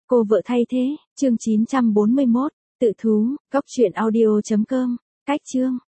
Cô vợ thay thế, chương 941, tự thú, cóc truyện audio.com, cách chương.